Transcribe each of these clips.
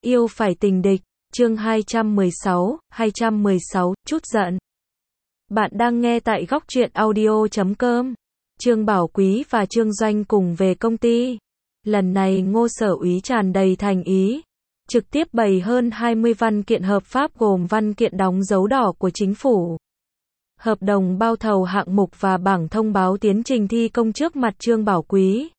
Yêu phải tình địch, chương 216, chút giận. Bạn đang nghe tại góc truyện audio.com. Trương Bảo Quý và Trương Doanh cùng về công ty. Lần này Ngô Sở Úy tràn đầy thành ý, trực tiếp bày hơn 20 văn kiện hợp pháp gồm văn kiện đóng dấu đỏ của chính phủ, hợp đồng bao thầu hạng mục và bảng thông báo tiến trình thi công trước mặt Trương Bảo Quý.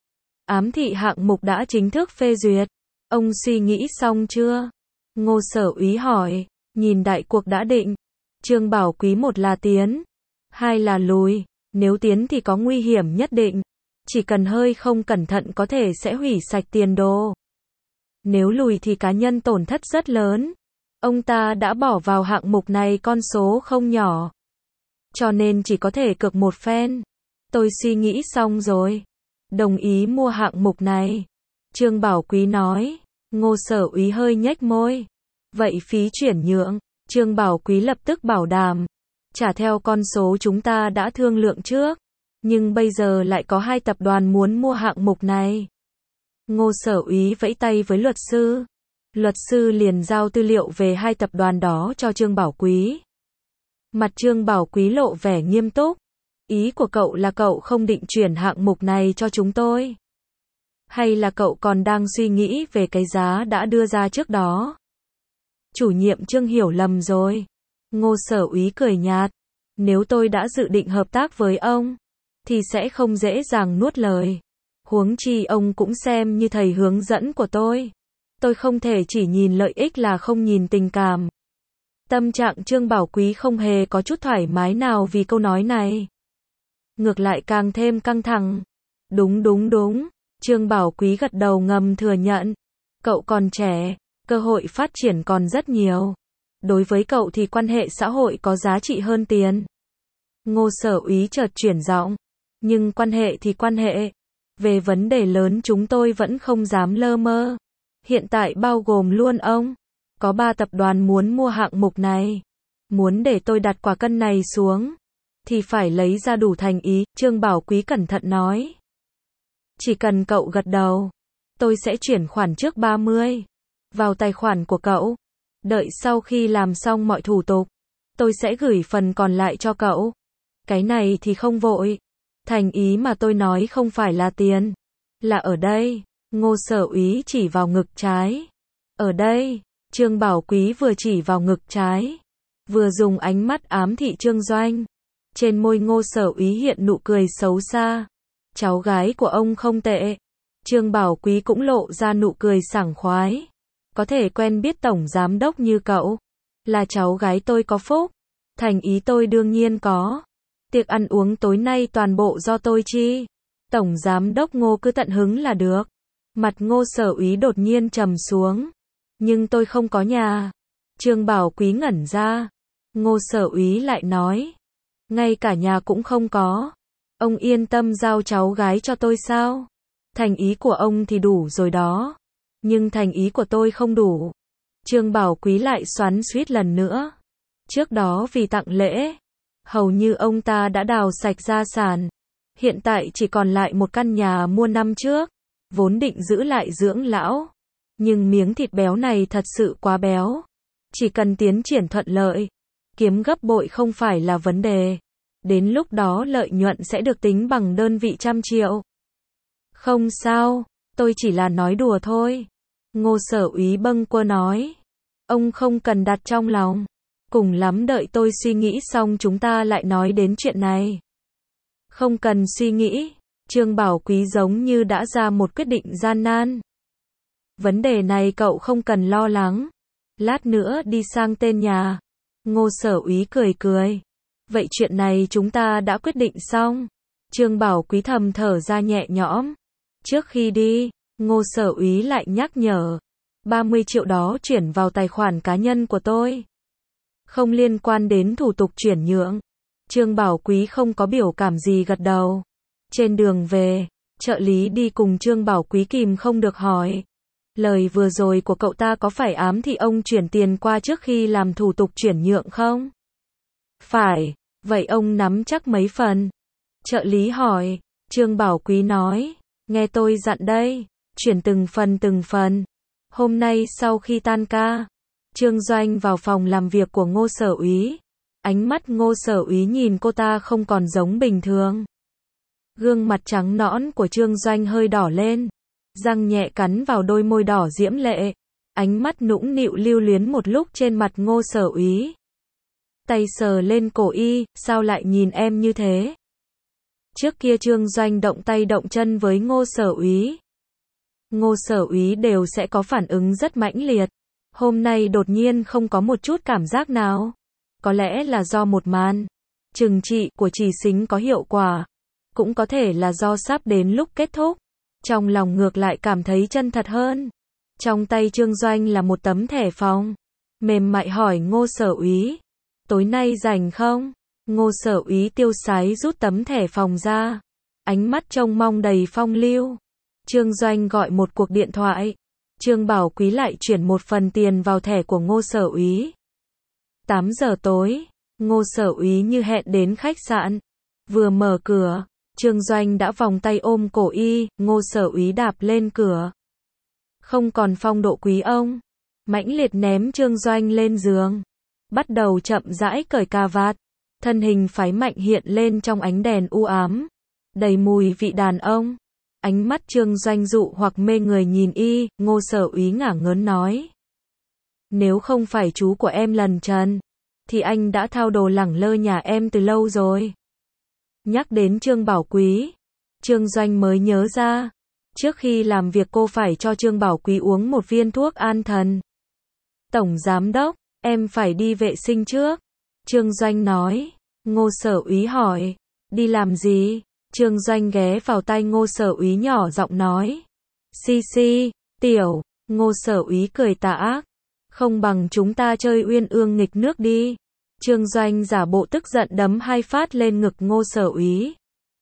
Ám thị hạng mục đã chính thức phê duyệt. Ông suy nghĩ xong chưa? Ngô Sở Úy hỏi. Nhìn đại cuộc đã định, Trương Bảo Quý, một là tiến, hai là lùi. Nếu tiến thì có nguy hiểm nhất định, chỉ cần hơi không cẩn thận có thể sẽ hủy sạch tiền đồ. Nếu lùi thì cá nhân tổn thất rất lớn. Ông ta đã bỏ vào hạng mục này con số không nhỏ, cho nên chỉ có thể cược một phen. Tôi suy nghĩ xong rồi, đồng ý mua hạng mục này, Trương Bảo Quý nói. Ngô Sở Úy hơi nhếch môi. Vậy phí chuyển nhượng? Trương Bảo Quý lập tức bảo đảm. Trả theo con số chúng ta đã thương lượng trước, nhưng bây giờ lại có hai tập đoàn muốn mua hạng mục này. Ngô Sở Úy vẫy tay với luật sư. Luật sư liền giao tư liệu về hai tập đoàn đó cho Trương Bảo Quý. Mặt Trương Bảo Quý lộ vẻ nghiêm túc. Ý của cậu là cậu không định chuyển hạng mục này cho chúng tôi? Hay là cậu còn đang suy nghĩ về cái giá đã đưa ra trước đó? Chủ nhiệm Trương hiểu lầm rồi. Ngô Sở Úy cười nhạt. Nếu tôi đã dự định hợp tác với ông, thì sẽ không dễ dàng nuốt lời. Huống chi ông cũng xem như thầy hướng dẫn của tôi. Tôi không thể chỉ nhìn lợi ích là không nhìn tình cảm. Tâm trạng Trương Bảo Quý không hề có chút thoải mái nào vì câu nói này. Ngược lại càng thêm căng thẳng. Đúng. Trương Bảo Quý gật đầu ngầm thừa nhận. Cậu còn trẻ, cơ hội phát triển còn rất nhiều. Đối với cậu thì quan hệ xã hội có giá trị hơn tiền. Ngô Sở Úy chợt chuyển giọng. Nhưng quan hệ thì quan hệ. Về vấn đề lớn chúng tôi vẫn không dám lơ mơ. Hiện tại bao gồm luôn ông. Có 3 tập đoàn muốn mua hạng mục này. Muốn để tôi đặt quả cân này xuống, thì phải lấy ra đủ thành ý, Trương Bảo Quý cẩn thận nói. Chỉ cần cậu gật đầu, tôi sẽ chuyển khoản trước 30 vào tài khoản của cậu. Đợi sau khi làm xong mọi thủ tục, tôi sẽ gửi phần còn lại cho cậu. Cái này thì không vội. Thành ý mà tôi nói không phải là tiền, là ở đây. Ngô Sở Úy chỉ vào ngực trái. Ở đây, Trương Bảo Quý vừa chỉ vào ngực trái, vừa dùng ánh mắt ám thị Trương Doanh. Trên môi Ngô Sở Úy hiện nụ cười xấu xa. Cháu gái của ông không tệ. Trương Bảo Quý cũng lộ ra nụ cười sảng khoái. Có thể quen biết tổng giám đốc như cậu, là cháu gái tôi có phúc. Thành ý tôi đương nhiên có. Tiệc ăn uống tối nay toàn bộ do tôi chi. Tổng giám đốc Ngô cứ tận hứng là được. Mặt Ngô Sở Úy đột nhiên trầm xuống. Nhưng tôi không có nhà. Trương Bảo Quý ngẩn ra. Ngô Sở Úy lại nói. Ngay cả nhà cũng không có. Ông yên tâm giao cháu gái cho tôi sao? Thành ý của ông thì đủ rồi đó. Nhưng thành ý của tôi không đủ. Trương Bảo Quý lại xoắn xuýt lần nữa. Trước đó vì tặng lễ, hầu như ông ta đã đào sạch gia sản. Hiện tại chỉ còn lại một căn nhà mua năm trước, vốn định giữ lại dưỡng lão. Nhưng miếng thịt béo này thật sự quá béo. Chỉ cần tiến triển thuận lợi, kiếm gấp bội không phải là vấn đề. Đến lúc đó lợi nhuận sẽ được tính bằng đơn vị trăm triệu. Không sao, tôi chỉ là nói đùa thôi. Ngô Sở Úy bâng quơ nói. Ông không cần đặt trong lòng. Cùng lắm đợi tôi suy nghĩ xong chúng ta lại nói đến chuyện này. Không cần suy nghĩ. Trương Bảo Quý giống như đã ra một quyết định gian nan. Vấn đề này cậu không cần lo lắng. Lát nữa đi sang tên nhà. Ngô Sở Úy cười. Vậy chuyện này chúng ta đã quyết định xong. Trương Bảo Quý thầm thở ra nhẹ nhõm. Trước khi đi, Ngô Sở Úy lại nhắc nhở. 30 triệu đó chuyển vào tài khoản cá nhân của tôi. Không liên quan đến thủ tục chuyển nhượng. Trương Bảo Quý không có biểu cảm gì gật đầu. Trên đường về, trợ lý đi cùng Trương Bảo Quý kìm không được hỏi. Lời vừa rồi của cậu ta có phải ám thị ông chuyển tiền qua trước khi làm thủ tục chuyển nhượng không? Phải, vậy ông nắm chắc mấy phần? Trợ lý hỏi. Trương Bảo Quý nói. Nghe tôi dặn đây, chuyển từng phần. Hôm nay sau khi tan ca, Trương Doanh vào phòng làm việc của Ngô Sở Úy. Ánh mắt Ngô Sở Úy nhìn cô ta không còn giống bình thường. Gương mặt trắng nõn của Trương Doanh hơi đỏ lên, răng nhẹ cắn vào đôi môi đỏ diễm lệ. Ánh mắt nũng nịu lưu luyến một lúc trên mặt Ngô Sở Úy. Tay sờ lên cổ y, sao lại nhìn em như thế? Trước kia Trương Doanh động tay động chân với Ngô Sở Úy. Ngô Sở Úy đều sẽ có phản ứng rất mãnh liệt. Hôm nay đột nhiên không có một chút cảm giác nào. Có lẽ là do một màn trừng trị của Trì Xính có hiệu quả. Cũng có thể là do sắp đến lúc kết thúc. Trong lòng ngược lại cảm thấy chân thật hơn. Trong tay Trương Doanh là một tấm thẻ phòng. Mềm mại hỏi Ngô Sở Úy. Tối nay rảnh không? Ngô Sở Úy tiêu sái rút tấm thẻ phòng ra. Ánh mắt trông mong đầy phong lưu. Trương Doanh gọi một cuộc điện thoại. Trương Bảo Quý lại chuyển một phần tiền vào thẻ của Ngô Sở Úy. 8 giờ tối, Ngô Sở Úy như hẹn đến khách sạn. Vừa mở cửa, Trương Doanh đã vòng tay ôm cổ y, Ngô Sở Úy đạp lên cửa. Không còn phong độ quý ông. Mãnh liệt ném Trương Doanh lên giường. Bắt đầu chậm rãi cởi cà vạt. Thân hình phái mạnh hiện lên trong ánh đèn u ám. Đầy mùi vị đàn ông. Ánh mắt Trương Doanh dụ hoặc mê người nhìn y, Ngô Sở Úy ngả ngớn nói. Nếu không phải chú của em lần trần, thì anh đã thao đồ lẳng lơ nhà em từ lâu rồi. Nhắc đến Trương Bảo Quý, Trương Doanh mới nhớ ra. Trước khi làm việc cô phải cho Trương Bảo Quý uống một viên thuốc an thần. Tổng Giám Đốc, em phải đi vệ sinh trước. Trương Doanh nói. Ngô Sở Úy hỏi. Đi làm gì? Trương Doanh ghé vào tai Ngô Sở Úy nhỏ giọng nói. Xi, tiểu. Ngô Sở Úy cười tà ác. Không bằng chúng ta chơi uyên ương nghịch nước đi. Trương Doanh giả bộ tức giận đấm 2 phát lên ngực Ngô Sở Úy.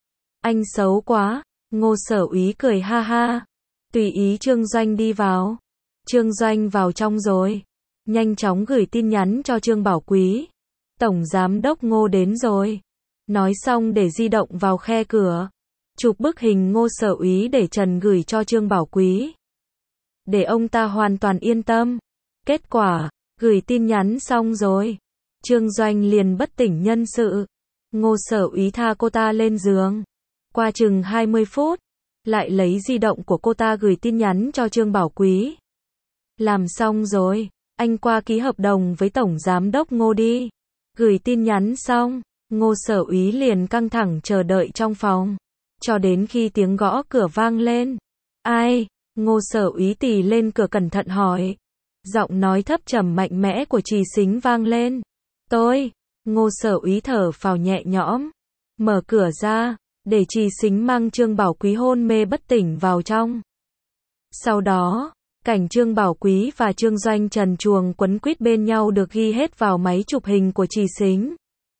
Anh xấu quá. Ngô Sở Úy cười ha ha. Tùy ý Trương Doanh đi vào. Trương Doanh vào trong rồi. Nhanh chóng gửi tin nhắn cho Trương Bảo Quý. Tổng Giám Đốc Ngô đến rồi. Nói xong để di động vào khe cửa. Chụp bức hình Ngô Sở Úy để trần gửi cho Trương Bảo Quý. Để ông ta hoàn toàn yên tâm. Kết quả, gửi tin nhắn xong rồi. Trương Doanh liền bất tỉnh nhân sự. Ngô Sở Úy tha cô ta lên giường. Qua chừng 20 phút, lại lấy di động của cô ta gửi tin nhắn cho Trương Bảo Quý. Làm xong rồi, anh qua ký hợp đồng với Tổng Giám Đốc Ngô đi. Gửi tin nhắn xong, Ngô Sở Úy liền căng thẳng chờ đợi trong phòng. Cho đến khi tiếng gõ cửa vang lên. Ai? Ngô Sở Úy tì lên cửa cẩn thận hỏi. Giọng nói thấp trầm mạnh mẽ của Trì Xính vang lên. Tôi. Ngô Sở Úy thở phào nhẹ nhõm. Mở cửa ra, để Trì Xính mang Trương Bảo Quý hôn mê bất tỉnh vào trong. Sau đó, cảnh Trương Bảo Quý và Trương Doanh trần truồng quấn quýt bên nhau được ghi hết vào máy chụp hình của Trì Xính.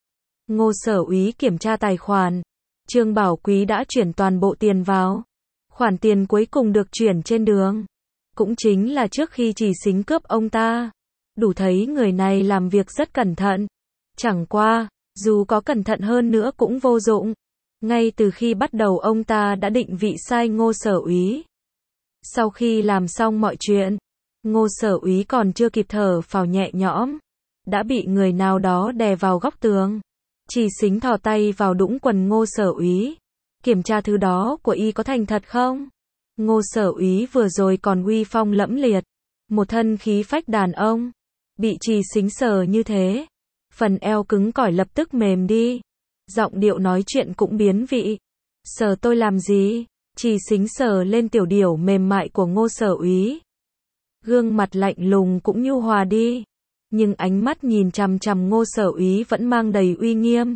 Ngô Sở Úy kiểm tra tài khoản. Trương Bảo Quý đã chuyển toàn bộ tiền vào. Khoản tiền cuối cùng được chuyển trên đường. Cũng chính là trước khi Trì Xính cướp ông ta. Đủ thấy người này làm việc rất cẩn thận. Chẳng qua, dù có cẩn thận hơn nữa cũng vô dụng. Ngay từ khi bắt đầu ông ta đã định vị sai Ngô Sở Úy. Sau khi làm xong mọi chuyện, Ngô Sở Úy còn chưa kịp thở phào nhẹ nhõm. Đã bị người nào đó đè vào góc tường. Trì Xính thò tay vào đũng quần Ngô Sở Úy. Kiểm tra thứ đó của y có thành thật không? Ngô Sở Úy vừa rồi còn uy phong lẫm liệt. Một thân khí phách đàn ông. Bị Trì Xính sờ như thế. Phần eo cứng cỏi lập tức mềm đi. Giọng điệu nói chuyện cũng biến vị. Sờ tôi làm gì? Trì Xính sờ lên tiểu điểu mềm mại của Ngô Sở Úy. Gương mặt lạnh lùng cũng nhu hòa đi. Nhưng ánh mắt nhìn chằm chằm Ngô Sở Úy vẫn mang đầy uy nghiêm.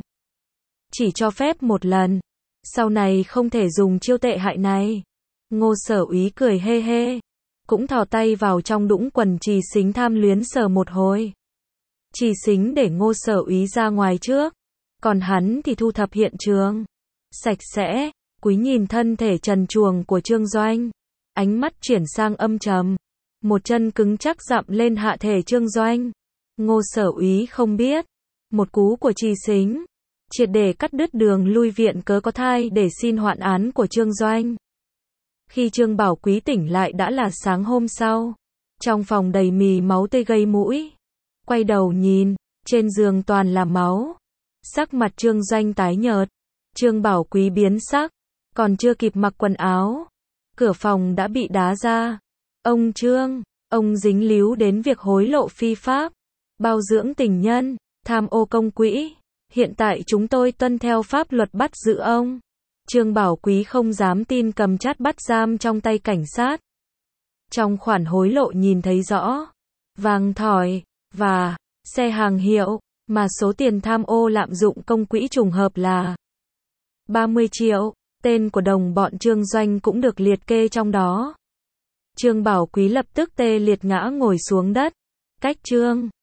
Chỉ cho phép một lần. Sau này không thể dùng chiêu tệ hại này. Ngô Sở Úy cười hê hê. Cũng thò tay vào trong đũng quần Trì Xính tham luyến sờ một hồi. Trì Xính để Ngô Sở Úy ra ngoài trước. Còn hắn thì thu thập hiện trường. Sạch sẽ. Quý nhìn thân thể trần truồng của Trương Doanh. Ánh mắt chuyển sang âm trầm. Một chân cứng chắc dặm lên hạ thể Trương Doanh. Ngô Sở Úy không biết. Một cú của Trì Xính. Triệt để cắt đứt đường lui viện cớ có thai để xin hoãn án của Trương Doanh. Khi Trương Bảo Quý tỉnh lại đã là sáng hôm sau. Trong phòng đầy mì máu tươi gây mũi. Quay đầu nhìn, trên giường toàn là máu. Sắc mặt Trương Doanh tái nhợt. Trương Bảo Quý biến sắc, còn chưa kịp mặc quần áo, cửa phòng đã bị đá ra. Ông Trương, ông dính líu đến việc hối lộ phi pháp, bao dưỡng tình nhân, tham ô công quỹ. Hiện tại chúng tôi tuân theo pháp luật bắt giữ ông. Trương Bảo Quý không dám tin cầm chát bắt giam trong tay cảnh sát. Trong khoản hối lộ nhìn thấy rõ vàng thỏi và xe hàng hiệu, mà số tiền tham ô lạm dụng công quỹ trùng hợp là 30 triệu. Tên của đồng bọn Trương Doanh cũng được liệt kê trong đó. Trương Bảo Quý lập tức tê liệt ngã ngồi xuống đất. Cách Trương